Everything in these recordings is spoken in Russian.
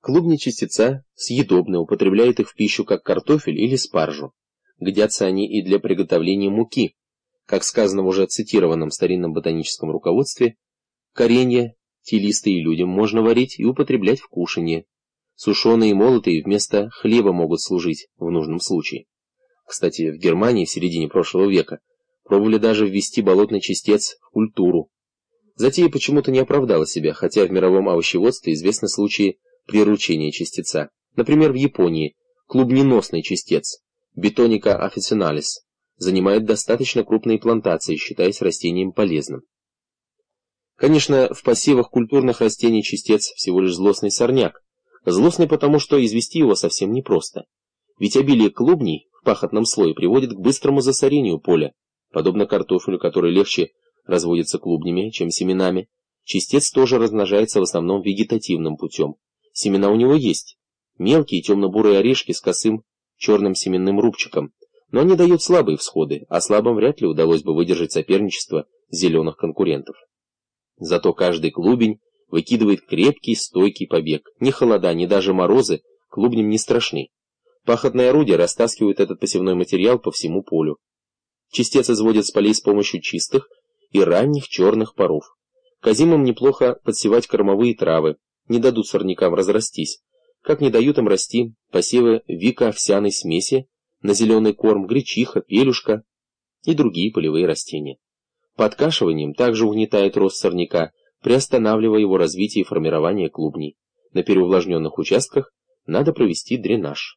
Клубни частица съедобны, употребляют их в пищу как картофель или спаржу. Годятся они и для приготовления муки. Как сказано в уже цитированном старинном ботаническом руководстве, коренья, телистые людям можно варить и употреблять в кушанье. Сушеные и молотые вместо хлеба могут служить в нужном случае. Кстати, в Германии в середине прошлого века пробовали даже ввести болотный частец в культуру. Затея почему-то не оправдала себя, хотя в мировом овощеводстве известны случаи приручения частеца. Например, в Японии клубненосный частец Betonica officinalis занимает достаточно крупные плантации, считаясь растением полезным. Конечно, в посевах культурных растений частец всего лишь злостный сорняк. Злостный потому, что извести его совсем непросто. Ведь обилие клубней в пахотном слое приводит к быстрому засорению поля. Подобно картофелю, который легче разводится клубнями, чем семенами, частец тоже размножается в основном вегетативным путем. Семена у него есть. Мелкие темно-бурые орешки с косым черным семенным рубчиком. Но они дают слабые всходы, а слабым вряд ли удалось бы выдержать соперничество зеленых конкурентов. Зато каждый клубень выкидывает крепкий, стойкий побег. Ни холода, ни даже морозы клубням не страшны. Пахотные орудия растаскивают этот посевной материал по всему полю. Частец изводят с полей с помощью чистых и ранних черных паров. К озимым неплохо подсевать кормовые травы, не дадут сорнякам разрастись, как не дают им расти посевы вика-овсяной смеси на зеленый корм, гречиха, пелюшка и другие полевые растения. Подкашиванием также угнетает рост сорняка, приостанавливая его развитие и формирование клубней. На переувлажненных участках надо провести дренаж.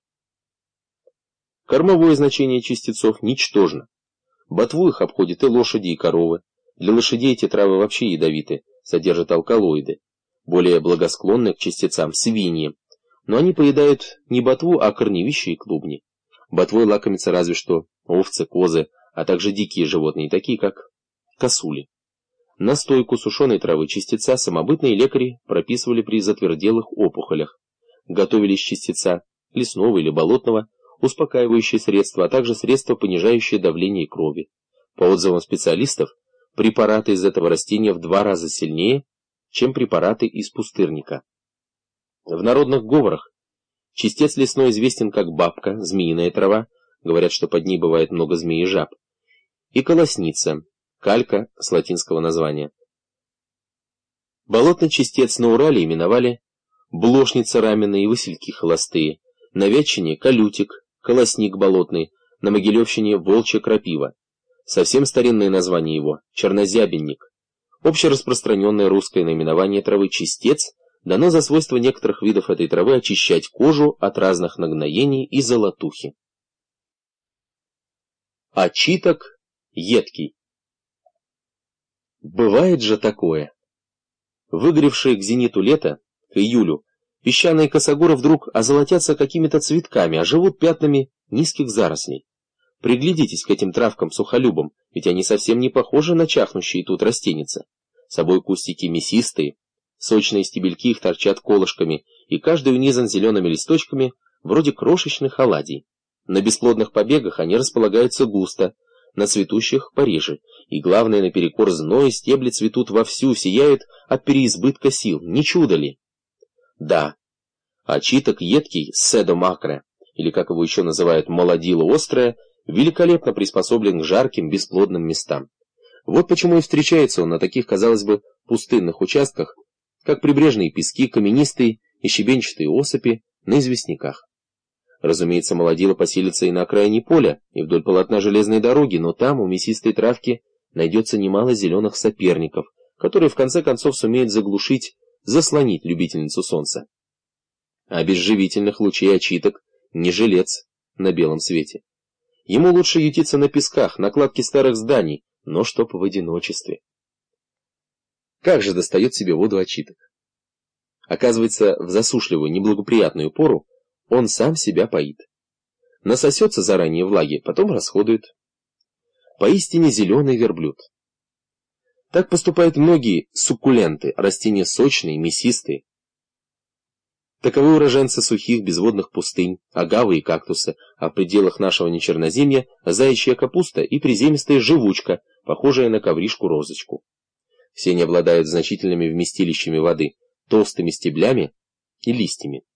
Кормовое значение частицов ничтожно. Ботву их обходят и лошади, и коровы. Для лошадей эти травы вообще ядовиты, содержат алкалоиды. Более благосклонны к частицам свиньи, но они поедают не ботву, а корневища и клубни. Ботвой лакомятся разве что овцы, козы, а также дикие животные, такие как косули. Настойку сушеной травы частица самобытные лекари прописывали при затверделых опухолях. Готовили из частица лесного или болотного успокаивающие средства, а также средства, понижающие давление крови. По отзывам специалистов, препараты из этого растения в 2 раза сильнее, чем препараты из пустырника. В народных говорах частец лесной известен как бабка, змеиная трава, говорят, что под ней бывает много змей и жаб, и колосница, калька с латинского названия. Болотный частец на Урале именовали блошница раменная и васильки холостые, на Вятчине колютик, колосник болотный, на Могилевщине волчья крапива. Совсем старинное название его – чернозябенник. Общераспространенное русское наименование травы частец дано за свойство некоторых видов этой травы очищать кожу от разных нагноений и золотухи. Очиток едкий. Бывает же такое. Выгоревшие к зениту лета, к июлю, песчаные косогоры вдруг озолотятся какими-то цветками, а живут пятнами низких зарослей. Приглядитесь к этим травкам-сухолюбам, ведь они совсем не похожи на чахнущие тут растеницы. Собой кустики мясистые, сочные стебельки их торчат колышками, и каждый унизан зелеными листочками, вроде крошечных оладий. На бесплодных побегах они располагаются густо, на цветущих пореже, и главное, наперекор зною стебли цветут вовсю, сияют от переизбытка сил, не чудо ли? Да, очиток едкий седомакре, или как его еще называют молодило острое, великолепно приспособлен к жарким бесплодным местам. Вот почему и встречается он на таких, казалось бы, пустынных участках, как прибрежные пески, каменистые и щебенчатые осыпи на известняках. Разумеется, молодило поселится и на окраине поля, и вдоль полотна железной дороги, но там у мясистой травки найдется немало зеленых соперников, которые в конце концов сумеют заглушить, заслонить любительницу солнца. А без живительных лучей очиток не жилец на белом свете. Ему лучше ютиться на песках, на кладке старых зданий, но чтоб в одиночестве. Как же достает себе воду очиток? Оказывается, в засушливую, неблагоприятную пору он сам себя поит. Насосется заранее влаги, потом расходует. Поистине зеленый верблюд. Так поступают многие суккуленты, растения сочные, мясистые. Таковы уроженцы сухих безводных пустынь, агавы и кактусы, а в пределах нашего нечерноземья заячья капуста и приземистая живучка, похожая на ковришку-розочку. Все они обладают значительными вместилищами воды, толстыми стеблями и листьями.